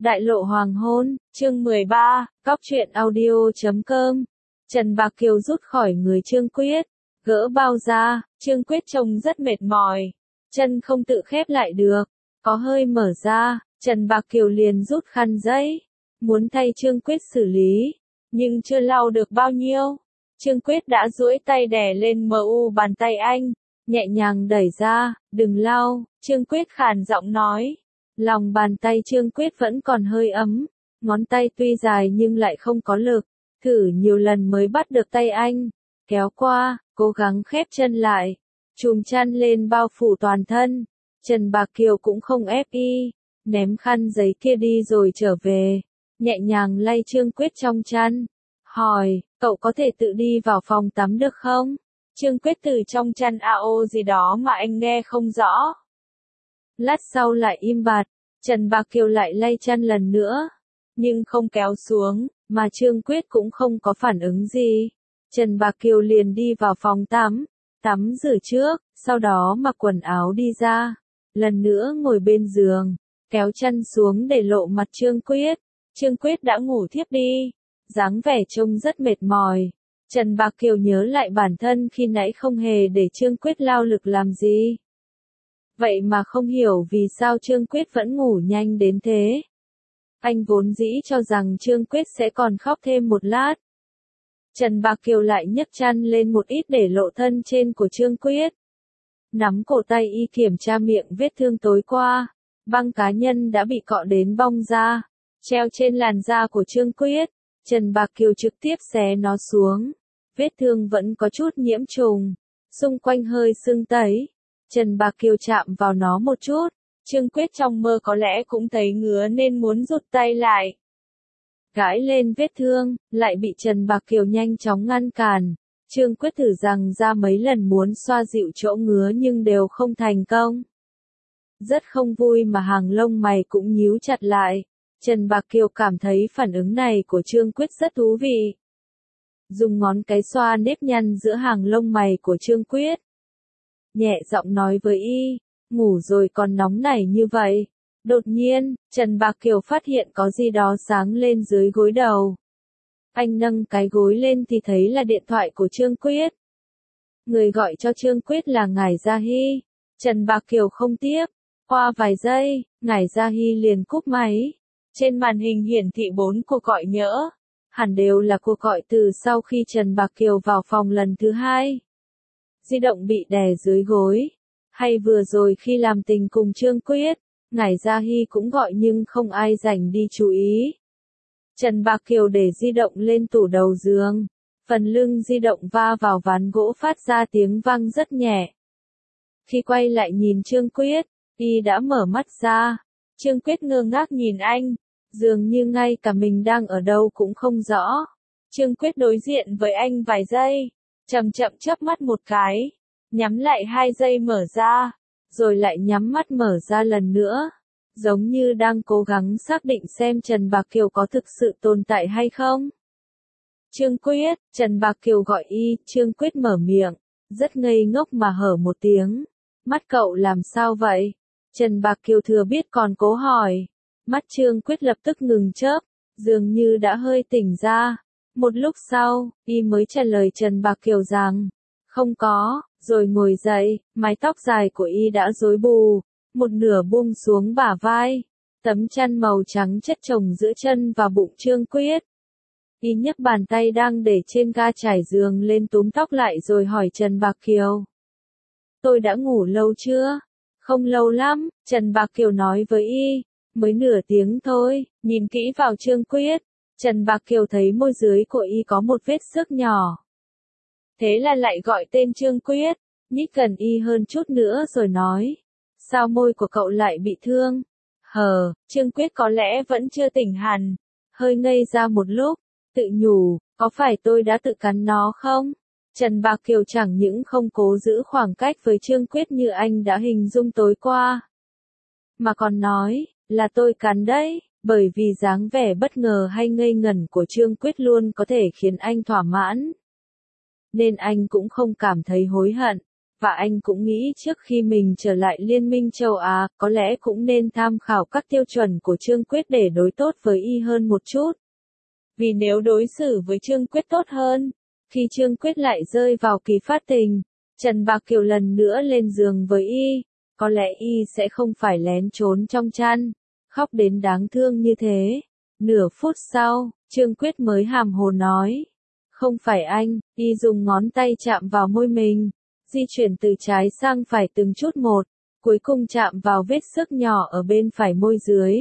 Đại lộ hoàng hôn, chương 13, Cóc truyện audio.com. Trần Bạc Kiều rút khỏi người Trương Quyết, gỡ bao ra, Trương Quyết trông rất mệt mỏi, chân không tự khép lại được, có hơi mở ra, Trần Bạc Kiều liền rút khăn giấy, muốn thay Trương Quyết xử lý, nhưng chưa lau được bao nhiêu. Trương Quyết đã duỗi tay đè lên bàn tay anh, nhẹ nhàng đẩy ra, đừng lau, Trương Quyết khàn giọng nói. Lòng bàn tay Trương Quyết vẫn còn hơi ấm, ngón tay tuy dài nhưng lại không có lực, thử nhiều lần mới bắt được tay anh, kéo qua, cố gắng khép chân lại, chùm chăn lên bao phủ toàn thân. Trần Bạc Kiều cũng không ép y, ném khăn giấy kia đi rồi trở về, nhẹ nhàng lay Trương Quyết trong chăn, hỏi, cậu có thể tự đi vào phòng tắm được không? Trương Quyết từ trong chăn ao gì đó mà anh nghe không rõ. Lát sau lại im bặt, Trần Bạc Kiều lại lay chăn lần nữa, nhưng không kéo xuống, mà Trương Quyết cũng không có phản ứng gì. Trần Bạc Kiều liền đi vào phòng tắm rửa trước, sau đó mặc quần áo đi ra, lần nữa ngồi bên giường, kéo chân xuống để lộ mặt Trương Quyết. Trương Quyết đã ngủ thiếp đi, dáng vẻ trông rất mệt mỏi. Trần Bạc Kiều nhớ lại bản thân khi nãy không hề để Trương Quyết lao lực làm gì. Vậy mà không hiểu vì sao Trương Quyết vẫn ngủ nhanh đến thế. Anh vốn dĩ cho rằng Trương Quyết sẽ còn khóc thêm một lát. Trần Bạc Kiều lại nhấc chăn lên một ít để lộ thân trên của Trương Quyết. Nắm cổ tay y kiểm tra miệng vết thương tối qua. Băng cá nhân đã bị cọ đến bong ra, treo trên làn da của Trương Quyết. Trần Bạc Kiều trực tiếp xé nó xuống. Vết thương vẫn có chút nhiễm trùng, xung quanh hơi sưng tấy. Trần Bạc Kiều chạm vào nó một chút, Trương Quyết trong mơ có lẽ cũng thấy ngứa nên muốn rụt tay lại. Gãi lên vết thương, lại bị Trần Bạc Kiều nhanh chóng ngăn cản. Trương Quyết thử rằng ra mấy lần muốn xoa dịu chỗ ngứa nhưng đều không thành công. Rất không vui mà hàng lông mày cũng nhíu chặt lại. Trần Bạc Kiều cảm thấy phản ứng này của Trương Quyết rất thú vị. Dùng ngón cái xoa nếp nhăn giữa hàng lông mày của Trương Quyết. Nhẹ giọng nói với y, ngủ rồi còn nóng nảy như vậy. Đột nhiên, Trần Bạc Kiều phát hiện có gì đó sáng lên dưới gối đầu. Anh nâng cái gối lên thì thấy là điện thoại của Trương Quyết. Người gọi cho Trương Quyết là Ngải Gia Hy. Trần Bạc Kiều không tiếp. Qua vài giây, Ngải Gia Hy liền cúp máy. Trên màn hình hiển thị 4 cuộc gọi nhỡ. Hẳn đều là cuộc gọi từ sau khi Trần Bạc Kiều vào phòng lần thứ 2. Di động bị đè dưới gối. Hay vừa rồi khi làm tình cùng Trương Quyết, Ngải Gia Hy cũng gọi nhưng không ai rảnh đi chú ý. Trần Bạc Kiều để di động lên tủ đầu giường. Phần lưng di động va vào ván gỗ phát ra tiếng vang rất nhẹ. Khi quay lại nhìn Trương Quyết, y đã mở mắt ra. Trương Quyết ngơ ngác nhìn anh, dường như ngay cả mình đang ở đâu cũng không rõ. Trương Quyết đối diện với anh vài giây, chậm chậm chớp mắt một cái, nhắm lại 2 giây mở ra, rồi lại nhắm mắt mở ra lần nữa, giống như đang cố gắng xác định xem Trần Bạc Kiều có thực sự tồn tại hay không. Trương Quyết, Trần Bạc Kiều gọi y, Trương Quyết mở miệng, rất ngây ngốc mà hở một tiếng. Mắt cậu làm sao vậy? Trần Bạc Kiều thừa biết còn cố hỏi. Mắt Trương Quyết lập tức ngừng chớp, dường như đã hơi tỉnh ra. Một lúc sau, y mới trả lời Trần Bạc Kiều rằng, không có, rồi ngồi dậy, mái tóc dài của y đã rối bù, một nửa buông xuống bả vai, tấm chăn màu trắng chất chồng giữa chân và bụng Trương Quyết. Y nhấc bàn tay đang để trên ga trải giường lên túm tóc lại rồi hỏi Trần Bạc Kiều. Tôi đã ngủ lâu chưa? Không lâu lắm, Trần Bạc Kiều nói với y, mới nửa tiếng thôi. Nhìn kỹ vào Trương Quyết, Trần Bạc Kiều thấy môi dưới của y có một vết xước nhỏ. Thế là lại gọi tên Trương Quyết, nhích gần y hơn chút nữa rồi nói. Sao môi của cậu lại bị thương? Trương Quyết có lẽ vẫn chưa tỉnh hẳn, hơi ngây ra một lúc, tự nhủ, có phải tôi đã tự cắn nó không? Trần Bạc Kiều chẳng những không cố giữ khoảng cách với Trương Quyết như anh đã hình dung tối qua, mà còn nói, là tôi cắn đấy, bởi vì dáng vẻ bất ngờ hay ngây ngẩn của Trương Quyết luôn có thể khiến anh thỏa mãn. Nên anh cũng không cảm thấy hối hận, và anh cũng nghĩ trước khi mình trở lại Liên minh châu Á, có lẽ cũng nên tham khảo các tiêu chuẩn của Trương Quyết để đối tốt với y hơn một chút. Vì nếu đối xử với Trương Quyết tốt hơn, khi Trương Quyết lại rơi vào kỳ phát tình, Trần Bạc Kiều lần nữa lên giường với y, có lẽ y sẽ không phải lén trốn trong chăn, khóc đến đáng thương như thế. Nửa phút sau, Trương Quyết mới hàm hồ nói. Không phải anh, y dùng ngón tay chạm vào môi mình, di chuyển từ trái sang phải từng chút một, cuối cùng chạm vào vết xước nhỏ ở bên phải môi dưới.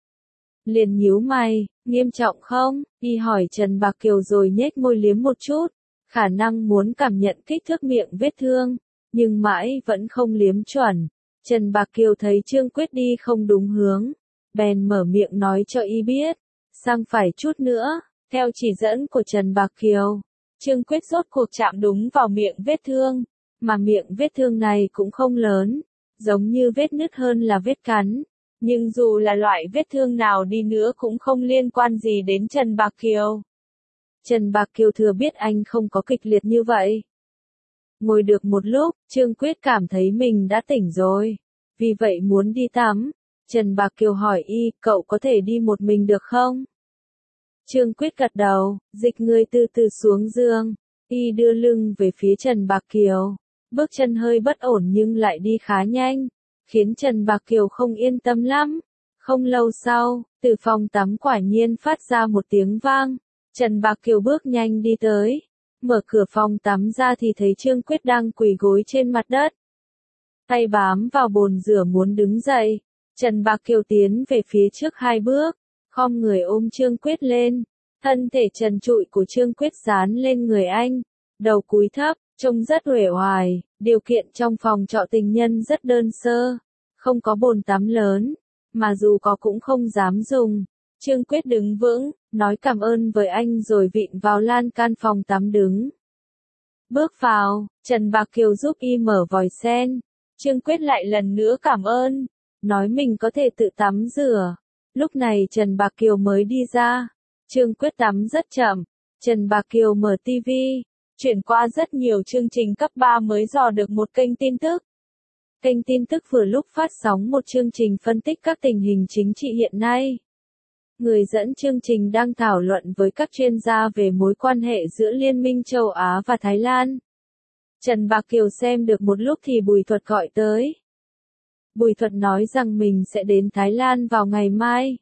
Liền nhíu mày, nghiêm trọng không? Y hỏi Trần Bạc Kiều rồi nhếch môi liếm một chút, khả năng muốn cảm nhận kích thước miệng vết thương, nhưng mãi vẫn không liếm chuẩn. Trần Bạc Kiều thấy Trương Quyết đi không đúng hướng, bèn mở miệng nói cho y biết, sang phải chút nữa. Theo chỉ dẫn của Trần Bạc Kiều, Trương Quyết rốt cuộc chạm đúng vào miệng vết thương, mà miệng vết thương này cũng không lớn, giống như vết nứt hơn là vết cắn. Nhưng dù là loại vết thương nào đi nữa cũng không liên quan gì đến Trần Bạc Kiều. Trần Bạc Kiều thừa biết anh không có kịch liệt như vậy. Ngồi được một lúc, Trương Quyết cảm thấy mình đã tỉnh rồi, vì vậy muốn đi tắm. Trần Bạc Kiều hỏi y, cậu có thể đi một mình được không? Trương Quyết gật đầu, dịch người từ từ xuống giường, y đưa lưng về phía Trần Bạc Kiều, bước chân hơi bất ổn nhưng lại đi khá nhanh, khiến Trần Bạc Kiều không yên tâm lắm. Không lâu sau, từ phòng tắm quả nhiên phát ra một tiếng vang, Trần Bạc Kiều bước nhanh đi tới, mở cửa phòng tắm ra thì thấy Trương Quyết đang quỳ gối trên mặt đất. Tay bám vào bồn rửa muốn đứng dậy, Trần Bạc Kiều tiến về phía trước 2 bước, khom người ôm Trương Quyết lên, thân thể trần trụi của Trương Quyết dán lên người anh, đầu cúi thấp, trông rất uể oải. Điều kiện trong phòng trọ tình nhân rất đơn sơ, không có bồn tắm lớn, mà dù có cũng không dám dùng. Trương Quyết đứng vững, nói cảm ơn với anh rồi vịn vào lan can phòng tắm đứng. Bước vào, Trần Bạc Kiều giúp y mở vòi sen. Trương Quyết lại lần nữa cảm ơn, nói mình có thể tự tắm rửa. Lúc này Trần Bạc Kiều mới đi ra. Trương Quyết tắm rất chậm. Trần Bạc Kiều mở tivi, chuyển qua rất nhiều chương trình cấp 3 mới dò được một kênh tin tức. Kênh tin tức vừa lúc phát sóng một chương trình phân tích các tình hình chính trị hiện nay. Người dẫn chương trình đang thảo luận với các chuyên gia về mối quan hệ giữa Liên minh châu Á và Thái Lan. Trần Bạc Kiều xem được một lúc thì Bùi Thuật gọi tới. Bùi Thuật nói rằng mình sẽ đến Thái Lan vào ngày mai.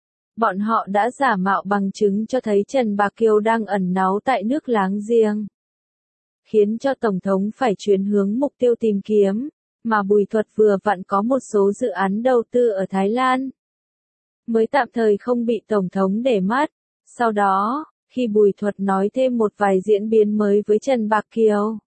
Bọn họ đã giả mạo bằng chứng cho thấy Trần Bạc Kiều đang ẩn náu tại nước láng giềng, khiến cho Tổng thống phải chuyển hướng mục tiêu tìm kiếm, mà Bùi Thuật vừa vặn có một số dự án đầu tư ở Thái Lan, mới tạm thời không bị Tổng thống để mắt. Sau đó, khi Bùi Thuật nói thêm một vài diễn biến mới với Trần Bạc Kiều,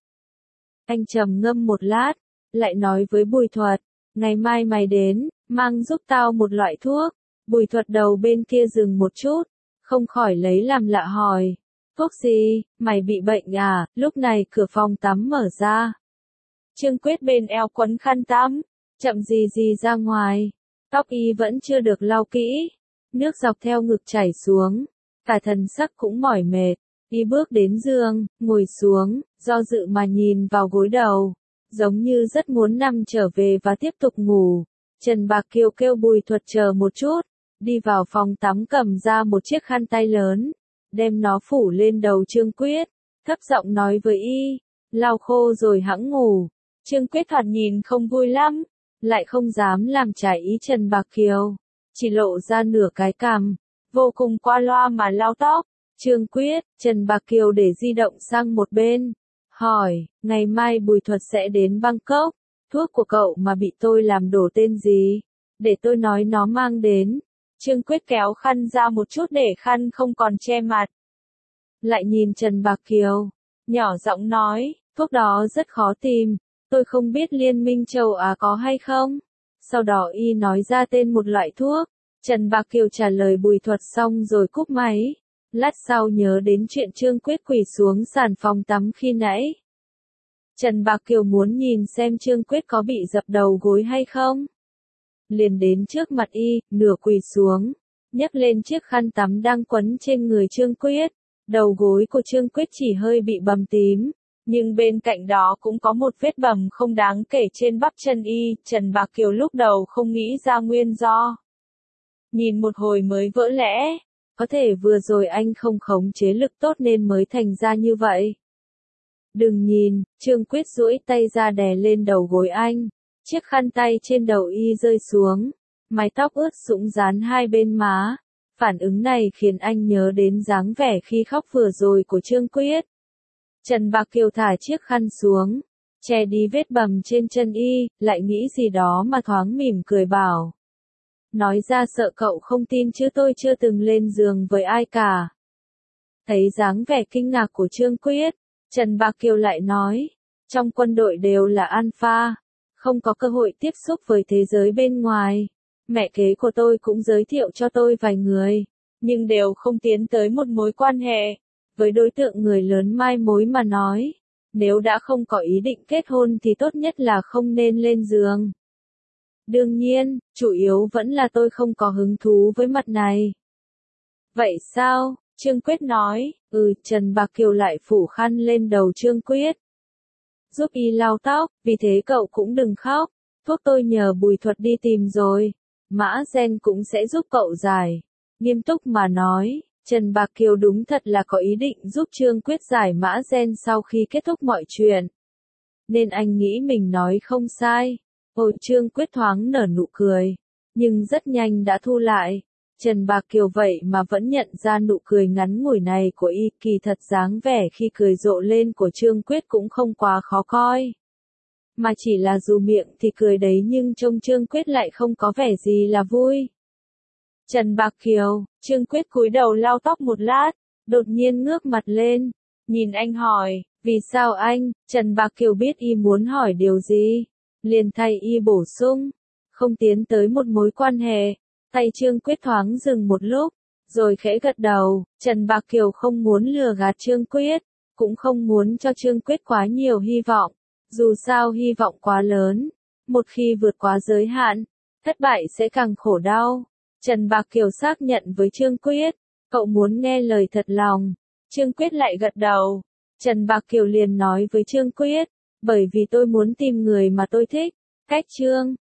anh trầm ngâm một lát, lại nói với Bùi Thuật, ngày mai mày đến, mang giúp tao một loại thuốc. Bùi Thuật đầu bên kia dừng một chút, không khỏi lấy làm lạ hỏi, thuốc gì, mày bị bệnh à? Lúc này cửa phòng tắm mở ra. Trương Quyết bên eo quấn khăn tắm, chậm gì gì ra ngoài, tóc y vẫn chưa được lau kỹ, nước dọc theo ngực chảy xuống, cả thần sắc cũng mỏi mệt. Y bước đến giường, ngồi xuống, do dự mà nhìn vào gối đầu, giống như rất muốn nằm trở về và tiếp tục ngủ. Trần Bạc Kiều kêu Bùi Thuật chờ một chút, đi vào phòng tắm cầm ra một chiếc khăn tay lớn, đem nó phủ lên đầu Trương Quyết, thấp giọng nói với y, lau khô rồi hẵng ngủ. Trương Quyết thoạt nhìn không vui lắm, lại không dám làm trái ý Trần Bạc Kiều, chỉ lộ ra nửa cái cằm, vô cùng qua loa mà lau tóc. Trương Quyết, Trần Bạc Kiều để di động sang một bên, hỏi, ngày mai Bùi Thuật sẽ đến Bangkok, thuốc của cậu mà bị tôi làm đổ tên gì? Để tôi nói nó mang đến. Trương Quyết kéo khăn ra một chút để khăn không còn che mặt. Lại nhìn Trần Bạc Kiều, nhỏ giọng nói, thuốc đó rất khó tìm, tôi không biết Liên minh châu Á có hay không. Sau đó y nói ra tên một loại thuốc, Trần Bạc Kiều trả lời Bùi Thuật xong rồi cúp máy. Lát sau nhớ đến chuyện Trương Quyết quỳ xuống sàn phòng tắm khi nãy. Trần Bạc Kiều muốn nhìn xem Trương Quyết có bị dập đầu gối hay không. Liền đến trước mặt y, nửa quỳ xuống, nhấc lên chiếc khăn tắm đang quấn trên người Trương Quyết. Đầu gối của Trương Quyết chỉ hơi bị bầm tím, Nhưng bên cạnh đó cũng có một vết bầm không đáng kể trên bắp chân y, Trần Bạc Kiều lúc đầu không nghĩ ra nguyên do. Nhìn một hồi mới vỡ lẽ, có thể vừa rồi anh không khống chế lực tốt nên mới thành ra như vậy. Đừng nhìn, Trương Quyết duỗi tay ra đè lên đầu gối anh, chiếc khăn tay trên đầu y rơi xuống, mái tóc ướt sũng dán hai bên má. Phản ứng này khiến anh nhớ đến dáng vẻ khi khóc vừa rồi của Trương Quyết. Trần Bạc Kiều thả chiếc khăn xuống, che đi vết bầm trên chân y, lại nghĩ gì đó mà thoáng mỉm cười bảo. Nói ra sợ cậu không tin chứ tôi chưa từng lên giường với ai cả. Thấy dáng vẻ kinh ngạc của Trương Quyết, Trần Bạc Kiều lại nói, trong quân đội đều là alpha, không có cơ hội tiếp xúc với thế giới bên ngoài. Mẹ kế của tôi cũng giới thiệu cho tôi vài người, nhưng đều không tiến tới một mối quan hệ. Với đối tượng người lớn mai mối mà nói, nếu đã không có ý định kết hôn thì tốt nhất là không nên lên giường. Đương nhiên, chủ yếu vẫn là tôi không có hứng thú với mặt này. Vậy sao? Trương Quyết nói, Trần Bạc Kiều lại phủ khăn lên đầu Trương Quyết. Giúp y lau tóc, vì thế cậu cũng đừng khóc, thuốc tôi nhờ Bùi Thuật đi tìm rồi, mã gen cũng sẽ giúp cậu giải. Nghiêm túc mà nói, Trần Bạc Kiều đúng thật là có ý định giúp Trương Quyết giải mã gen sau khi kết thúc mọi chuyện. Nên anh nghĩ mình nói không sai. Trương Quyết thoáng nở nụ cười, nhưng rất nhanh đã thu lại. Trần Bạc Kiều vậy mà vẫn nhận ra nụ cười ngắn ngủi này của y, kỳ thật dáng vẻ khi cười rộ lên của Trương Quyết cũng không quá khó coi. Mà chỉ là dù miệng thì cười đấy nhưng trông Trương Quyết lại không có vẻ gì là vui. Trần Bạc Kiều, Trương Quyết cúi đầu lau tóc một lát, đột nhiên ngước mặt lên, nhìn anh hỏi, vì sao anh? Trần Bạc Kiều biết y muốn hỏi điều gì, liền thay y bổ sung, không tiến tới một mối quan hệ. Tay Trương Quyết thoáng dừng một lúc, rồi khẽ gật đầu. Trần Bạc Kiều không muốn lừa gạt Trương Quyết, cũng không muốn cho Trương Quyết quá nhiều hy vọng. Dù sao hy vọng quá lớn, một khi vượt quá giới hạn, thất bại sẽ càng khổ đau. Trần Bạc Kiều xác nhận với Trương Quyết, cậu muốn nghe lời thật lòng. Trương Quyết lại gật đầu. Trần Bạc Kiều liền nói với Trương Quyết, bởi vì tôi muốn tìm người mà tôi thích. Cách Trương